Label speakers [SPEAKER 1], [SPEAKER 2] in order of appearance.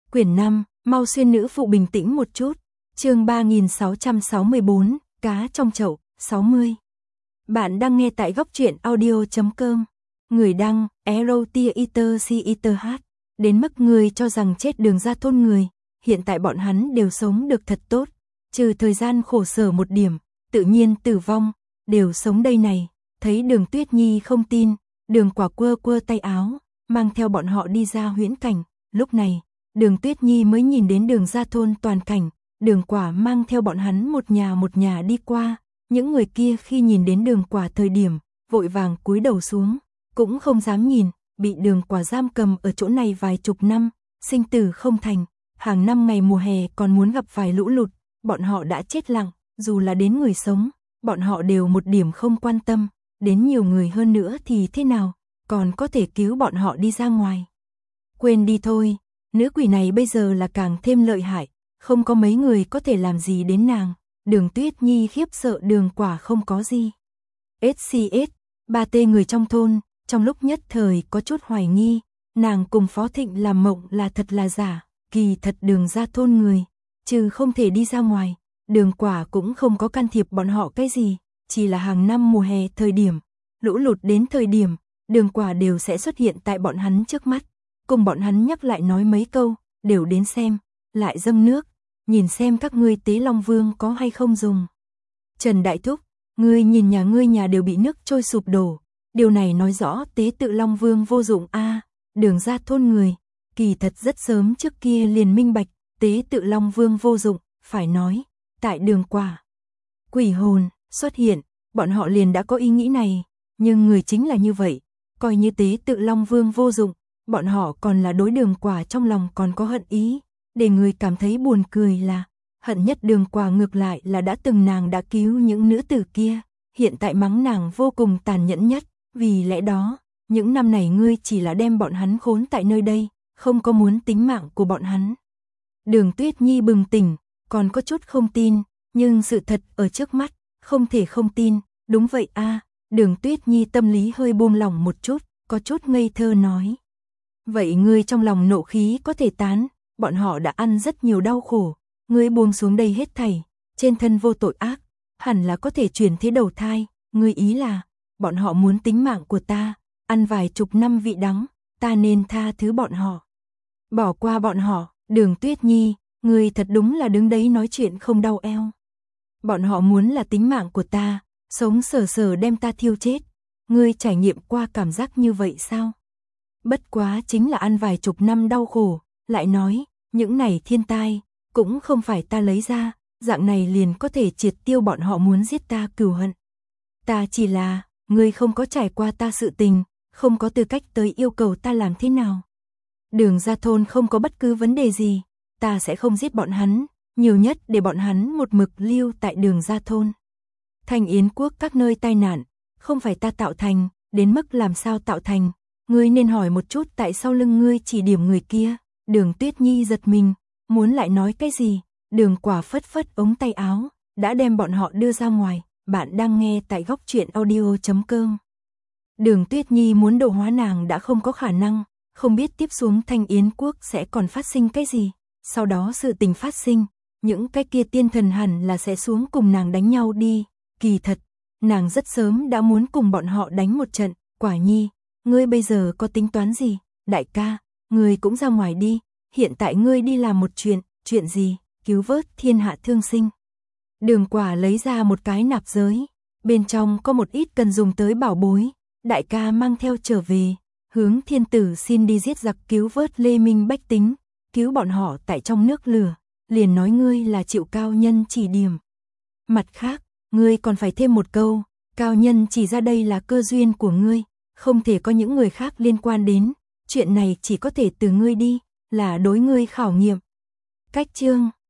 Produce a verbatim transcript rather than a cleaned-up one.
[SPEAKER 1] Quyển năm, mau xuyên nữ phụ bình tĩnh một chút. Chương ba nghìn sáu trăm sáu mươi bốn, cá trong chậu, sáu mươi. Bạn đang nghe tại góc truyện audio chấm com. Người đăng, Erotia Eater C Eater H. Đến mức người cho rằng chết Đường Ra thôn người, hiện tại bọn hắn đều sống được thật tốt, trừ thời gian khổ sở một điểm, tự nhiên tử vong, đều sống đây này. Thấy Đường Tuyết Nhi không tin, Đường Quả quơ quơ tay áo, mang theo bọn họ đi ra huyễn cảnh. Lúc này, Đường Tuyết Nhi mới nhìn đến Đường Ra thôn toàn cảnh. Đường Quả mang theo bọn hắn một nhà một nhà đi qua. Những người kia khi nhìn đến Đường Quả thời điểm, vội vàng cúi đầu xuống, cũng không dám nhìn, bị Đường Quả giam cầm ở chỗ này vài chục năm, sinh tử không thành, hàng năm ngày mùa hè còn muốn gặp vài lũ lụt, bọn họ đã chết lặng, dù là đến người sống, bọn họ đều một điểm không quan tâm, đến nhiều người hơn nữa thì thế nào, còn có thể cứu bọn họ đi ra ngoài. Quên đi thôi, nữ quỷ này bây giờ là càng thêm lợi hại, không có mấy người có thể làm gì đến nàng. Đường Tuyết Nhi khiếp sợ Đường Quả không có gì. ét xê ét, ba tê người trong thôn, trong lúc nhất thời có chút hoài nghi, nàng cùng Phó Thịnh làm mộng là thật là giả, kỳ thật Đường Ra thôn người, trừ không thể đi ra ngoài, Đường Quả cũng không có can thiệp bọn họ cái gì, chỉ là hàng năm mùa hè thời điểm, lũ lụt đến thời điểm, Đường Quả đều sẽ xuất hiện tại bọn hắn trước mắt, cùng bọn hắn nhắc lại nói mấy câu, đều đến xem, lại dâng nước, nhìn xem các ngươi tế Long Vương có hay không dùng. Trần Đại Thúc, ngươi nhìn nhà ngươi nhà đều bị nước trôi sụp đổ, điều này nói rõ tế tự Long Vương vô dụng a. À, Đường Ra thôn người, kỳ thật rất sớm trước kia liền minh bạch, tế tự Long Vương vô dụng, phải nói, tại Đường Quả quỷ hồn xuất hiện, bọn họ liền đã có ý nghĩ này, nhưng người chính là như vậy, coi như tế tự Long Vương vô dụng, bọn họ còn là đối Đường Quả trong lòng còn có hận ý. Để người cảm thấy buồn cười là, hận nhất Đường Quả ngược lại là đã từng nàng đã cứu những nữ tử kia, hiện tại mắng nàng vô cùng tàn nhẫn nhất, vì lẽ đó, những năm này ngươi chỉ là đem bọn hắn khốn tại nơi đây, không có muốn tính mạng của bọn hắn. Đường Tuyết Nhi bừng tỉnh, còn có chút không tin, nhưng sự thật ở trước mắt, không thể không tin, đúng vậy a. À, Đường Tuyết Nhi tâm lý hơi buông lỏng một chút, có chút ngây thơ nói. Vậy ngươi trong lòng nộ khí có thể tán, bọn họ đã ăn rất nhiều đau khổ, ngươi buông xuống đây hết thảy, trên thân vô tội ác, hẳn là có thể chuyển thế đầu thai, ngươi ý là, bọn họ muốn tính mạng của ta, ăn vài chục năm vị đắng, ta nên tha thứ bọn họ. Bỏ qua bọn họ, Đường Tuyết Nhi, ngươi thật đúng là đứng đấy nói chuyện không đau eo. Bọn họ muốn là tính mạng của ta, sống sờ sờ đem ta thiêu chết, ngươi trải nghiệm qua cảm giác như vậy sao? Bất quá chính là ăn vài chục năm đau khổ, lại nói, những này thiên tai, cũng không phải ta lấy ra, dạng này liền có thể triệt tiêu bọn họ muốn giết ta cừu hận. Ta chỉ là, ngươi không có trải qua ta sự tình, không có tư cách tới yêu cầu ta làm thế nào. Đường Ra thôn không có bất cứ vấn đề gì, ta sẽ không giết bọn hắn, nhiều nhất để bọn hắn một mực lưu tại Đường Ra thôn. Thành Yến quốc các nơi tai nạn, không phải ta tạo thành, đến mức làm sao tạo thành, ngươi nên hỏi một chút tại sao lưng ngươi chỉ điểm người kia. Đường Tuyết Nhi giật mình, muốn lại nói cái gì, Đường Quả phất phất ống tay áo, đã đem bọn họ đưa ra ngoài, bạn đang nghe tại góc truyện audio chấm com. Đường Tuyết Nhi muốn độ hóa nàng đã không có khả năng, không biết tiếp xuống Thanh Yến quốc sẽ còn phát sinh cái gì, sau đó sự tình phát sinh, những cái kia tiên thần hẳn là sẽ xuống cùng nàng đánh nhau đi, kỳ thật, nàng rất sớm đã muốn cùng bọn họ đánh một trận, Quả Nhi, ngươi bây giờ có tính toán gì, đại ca, ngươi cũng ra ngoài đi, hiện tại ngươi đi làm một chuyện, chuyện gì, cứu vớt thiên hạ thương sinh. Đường Quả lấy ra một cái nạp giới, bên trong có một ít cần dùng tới bảo bối, đại ca mang theo trở về, hướng thiên tử xin đi giết giặc cứu vớt Lê Minh bách tính, cứu bọn họ tại trong nước lửa, liền nói ngươi là chịu cao nhân chỉ điểm. Mặt khác, ngươi còn phải thêm một câu, cao nhân chỉ ra đây là cơ duyên của ngươi, không thể có những người khác liên quan đến, chuyện này chỉ có thể từ ngươi đi, là đối ngươi khảo nghiệm. Cách chương